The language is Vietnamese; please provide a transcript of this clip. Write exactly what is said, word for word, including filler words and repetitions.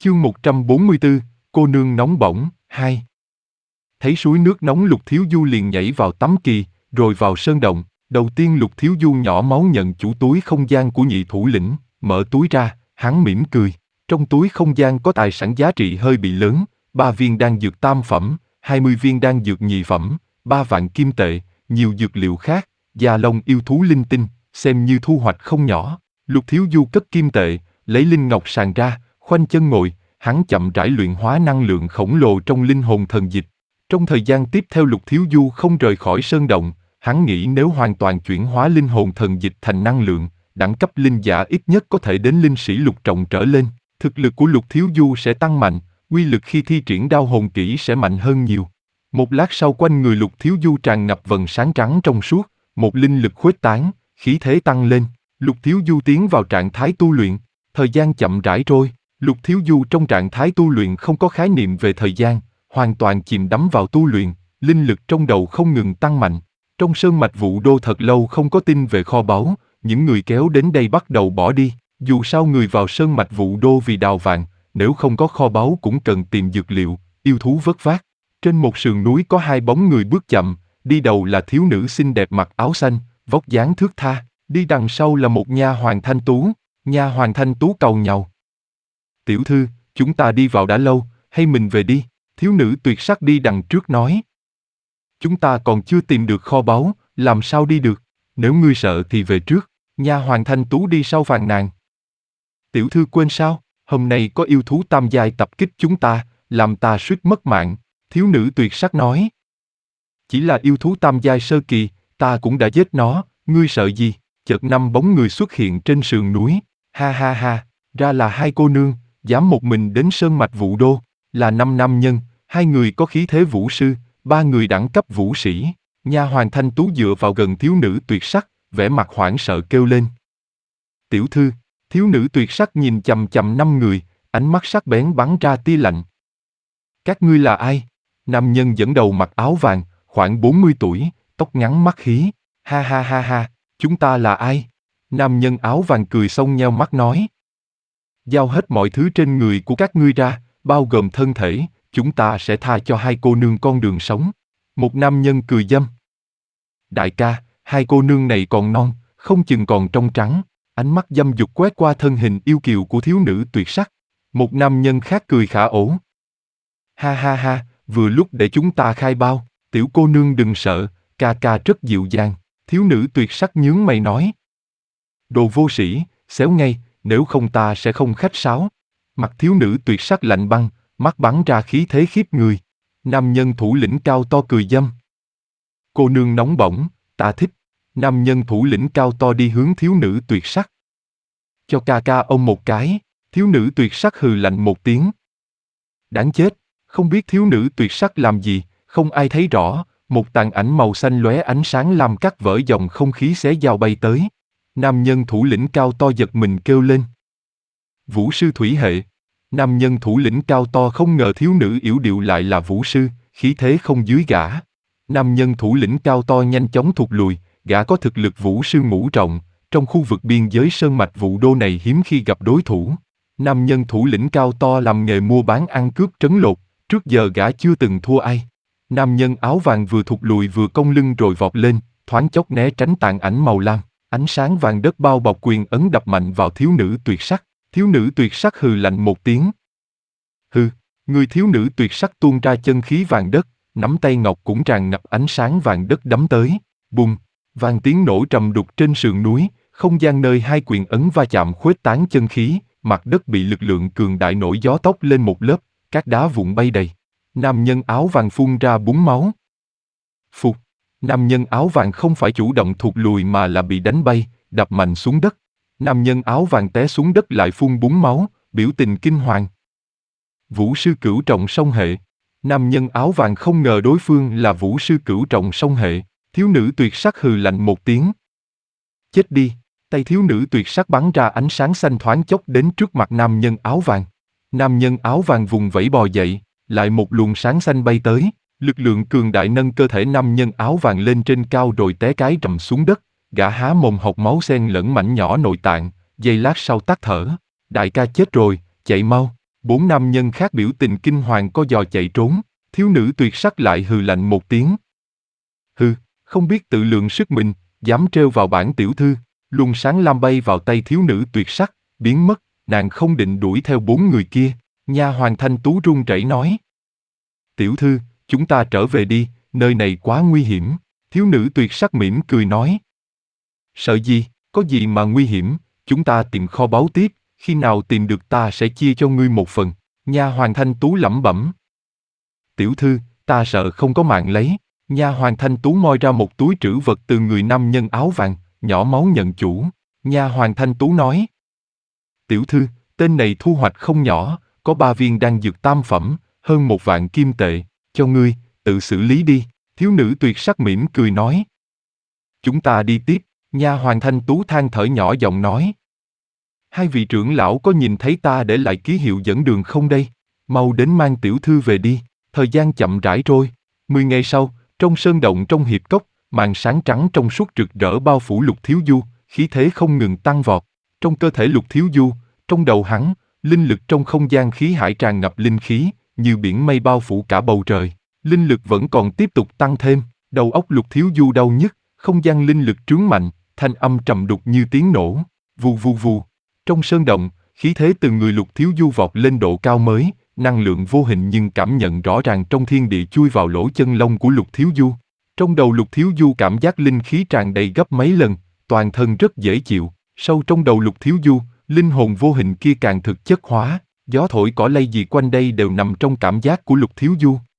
Chương một trăm bốn mươi tư, cô nương nóng bỏng, hai. Thấy suối nước nóng Lục Thiếu Du liền nhảy vào tắm kỳ, rồi vào sơn động. Đầu tiên Lục Thiếu Du nhỏ máu nhận chủ túi không gian của nhị thủ lĩnh, mở túi ra, hắn mỉm cười. Trong túi không gian có tài sản giá trị hơi bị lớn, ba viên đan dược tam phẩm, hai mươi viên đan dược nhị phẩm, ba vạn kim tệ, nhiều dược liệu khác, da lông yêu thú linh tinh, xem như thu hoạch không nhỏ. Lục Thiếu Du cất kim tệ, lấy linh ngọc sàn ra, khoanh chân ngồi, hắn chậm rãi luyện hóa năng lượng khổng lồ trong linh hồn thần dịch. Trong thời gian tiếp theo Lục Thiếu Du không rời khỏi sơn động, hắn nghĩ nếu hoàn toàn chuyển hóa linh hồn thần dịch thành năng lượng, đẳng cấp linh giả ít nhất có thể đến linh sĩ lục trọng trở lên, thực lực của Lục Thiếu Du sẽ tăng mạnh, uy lực khi thi triển đao hồn kỹ sẽ mạnh hơn nhiều. Một lát sau quanh người Lục Thiếu Du tràn ngập vầng sáng trắng trong suốt, một linh lực khuếch tán, khí thế tăng lên, Lục Thiếu Du tiến vào trạng thái tu luyện, thời gian chậm rãi trôi. Lục Thiếu Du trong trạng thái tu luyện không có khái niệm về thời gian, hoàn toàn chìm đắm vào tu luyện, linh lực trong đầu không ngừng tăng mạnh. Trong sơn mạch Vũ Đô thật lâu không có tin về kho báu, những người kéo đến đây bắt đầu bỏ đi, dù sao người vào sơn mạch Vũ Đô vì đào vàng, nếu không có kho báu cũng cần tìm dược liệu, yêu thú vất vát. Trên một sườn núi có hai bóng người bước chậm, đi đầu là thiếu nữ xinh đẹp mặc áo xanh, vóc dáng thướt tha, đi đằng sau là một nha hoàn thanh tú, nha hoàn thanh tú cầu nhàu. Tiểu thư, chúng ta đi vào đã lâu, hay mình về đi, thiếu nữ tuyệt sắc đi đằng trước nói. Chúng ta còn chưa tìm được kho báu, làm sao đi được, nếu ngươi sợ thì về trước, nha hoàn thanh tú đi sau phàn nàn. Tiểu thư quên sao, hôm nay có yêu thú tam giai tập kích chúng ta, làm ta suýt mất mạng, thiếu nữ tuyệt sắc nói. Chỉ là yêu thú tam giai sơ kỳ, ta cũng đã giết nó, ngươi sợ gì, chợt năm bóng người xuất hiện trên sườn núi, ha ha ha, ra là hai cô nương. Dám một mình đến sơn mạch Vũ Đô, là năm nam nhân, hai người có khí thế vũ sư, ba người đẳng cấp vũ sĩ. Nha hoàn thanh tú dựa vào gần thiếu nữ tuyệt sắc, vẻ mặt hoảng sợ kêu lên. Tiểu thư, thiếu nữ tuyệt sắc nhìn chằm chằm năm người, ánh mắt sắc bén bắn ra tia lạnh. Các ngươi là ai? Nam nhân dẫn đầu mặc áo vàng, khoảng bốn mươi tuổi, tóc ngắn mắt hí. Ha ha ha ha, chúng ta là ai? Nam nhân áo vàng cười xông nheo mắt nói. Giao hết mọi thứ trên người của các ngươi ra, bao gồm thân thể, chúng ta sẽ tha cho hai cô nương con đường sống. Một nam nhân cười dâm. Đại ca, hai cô nương này còn non, không chừng còn trong trắng. Ánh mắt dâm dục quét qua thân hình yêu kiều của thiếu nữ tuyệt sắc. Một nam nhân khác cười khả ổ. Ha ha ha, vừa lúc để chúng ta khai bao, tiểu cô nương đừng sợ, ca ca rất dịu dàng. Thiếu nữ tuyệt sắc nhướng mày nói. Đồ vô sĩ, xéo ngay. Nếu không ta sẽ không khách sáo. Mặt thiếu nữ tuyệt sắc lạnh băng, mắt bắn ra khí thế khiếp người. Nam nhân thủ lĩnh cao to cười dâm. Cô nương nóng bỏng, ta thích. Nam nhân thủ lĩnh cao to đi hướng thiếu nữ tuyệt sắc. Cho ca ca ôm một cái, thiếu nữ tuyệt sắc hừ lạnh một tiếng. Đáng chết, không biết thiếu nữ tuyệt sắc làm gì, không ai thấy rõ, một tàn ảnh màu xanh lóe ánh sáng làm cắt vỡ dòng không khí xé dao bay tới. Nam nhân thủ lĩnh cao to giật mình kêu lên. Vũ sư thủy hệ. Nam nhân thủ lĩnh cao to không ngờ thiếu nữ yểu điệu lại là vũ sư, khí thế không dưới gã. Nam nhân thủ lĩnh cao to nhanh chóng thụt lùi, gã có thực lực vũ sư ngũ trọng, trong khu vực biên giới sơn mạch Vũ Đô này hiếm khi gặp đối thủ. Nam nhân thủ lĩnh cao to làm nghề mua bán ăn cướp trấn lột, trước giờ gã chưa từng thua ai. Nam nhân áo vàng vừa thụt lùi vừa cong lưng rồi vọt lên, thoáng chốc né tránh tàn ảnh màu lam. Ánh sáng vàng đất bao bọc quyền ấn đập mạnh vào thiếu nữ tuyệt sắc, thiếu nữ tuyệt sắc hừ lạnh một tiếng. Hừ, người thiếu nữ tuyệt sắc tuôn ra chân khí vàng đất, nắm tay ngọc cũng tràn ngập ánh sáng vàng đất đấm tới, bùng, vang tiếng nổ trầm đục trên sườn núi, không gian nơi hai quyền ấn va chạm khuếch tán chân khí, mặt đất bị lực lượng cường đại nổi gió tốc lên một lớp, các đá vụn bay đầy. Nam nhân áo vàng phun ra búng máu. Phục. Nam nhân áo vàng không phải chủ động thụt lùi mà là bị đánh bay, đập mạnh xuống đất. Nam nhân áo vàng té xuống đất lại phun búng máu, biểu tình kinh hoàng. Vũ sư cửu trọng song hệ. Nam nhân áo vàng không ngờ đối phương là vũ sư cửu trọng song hệ. Thiếu nữ tuyệt sắc hừ lạnh một tiếng. Chết đi, tay thiếu nữ tuyệt sắc bắn ra ánh sáng xanh thoáng chốc đến trước mặt nam nhân áo vàng. Nam nhân áo vàng vùng vẫy bò dậy, lại một luồng sáng xanh bay tới. Lực lượng cường đại nâng cơ thể nam nhân áo vàng lên trên cao rồi té cái rầm xuống đất, gã há mồm hộc máu xen lẫn mảnh nhỏ nội tạng, giây lát sau tắt thở. Đại ca chết rồi, chạy mau. Bốn nam nhân khác biểu tình kinh hoàng co giò chạy trốn, thiếu nữ tuyệt sắc lại hừ lạnh một tiếng. Hừ, không biết tự lượng sức mình, dám trêu vào bản tiểu thư. Luồng sáng lam bay vào tay thiếu nữ tuyệt sắc, biến mất, nàng không định đuổi theo bốn người kia. Nha hoàn Thanh Tú run rẩy nói. Tiểu thư, chúng ta trở về đi, nơi này quá nguy hiểm. Thiếu nữ tuyệt sắc mỉm cười nói. Sợ gì, có gì mà nguy hiểm, chúng ta tìm kho báu tiếp, khi nào tìm được ta sẽ chia cho ngươi một phần. Nha hoàn Thanh Tú lẩm bẩm. Tiểu thư, ta sợ không có mạng lấy. Nha hoàn Thanh Tú moi ra một túi trữ vật từ người nam nhân áo vàng, nhỏ máu nhận chủ. Nha hoàn Thanh Tú nói. Tiểu thư, tên này thu hoạch không nhỏ, có ba viên đan dược tam phẩm, hơn một vạn kim tệ, cho ngươi, tự xử lý đi. Thiếu nữ tuyệt sắc mỉm cười nói. Chúng ta đi tiếp. Nha hoàn Thanh Tú than thở nhỏ giọng nói. Hai vị trưởng lão có nhìn thấy ta để lại ký hiệu dẫn đường không đây? Mau đến mang tiểu thư về đi. Thời gian chậm rãi trôi. Mười ngày sau, trong sơn động trong hiệp cốc, màn sáng trắng trong suốt rực rỡ bao phủ Lục Thiếu Du, khí thế không ngừng tăng vọt. Trong cơ thể Lục Thiếu Du, trong đầu hắn, linh lực trong không gian khí hải tràn ngập linh khí, như biển mây bao phủ cả bầu trời. Linh lực vẫn còn tiếp tục tăng thêm, đầu óc Lục Thiếu Du đau nhức, không gian linh lực trướng mạnh, thanh âm trầm đục như tiếng nổ. Vù vù vù. Trong sơn động, khí thế từ người Lục Thiếu Du vọt lên độ cao mới, năng lượng vô hình nhưng cảm nhận rõ ràng trong thiên địa chui vào lỗ chân lông của Lục Thiếu Du. Trong đầu Lục Thiếu Du cảm giác linh khí tràn đầy gấp mấy lần, toàn thân rất dễ chịu. Sâu trong đầu Lục Thiếu Du, linh hồn vô hình kia càng thực chất hóa, gió thổi cỏ lay gì quanh đây đều nằm trong cảm giác của Lục Thiếu Du.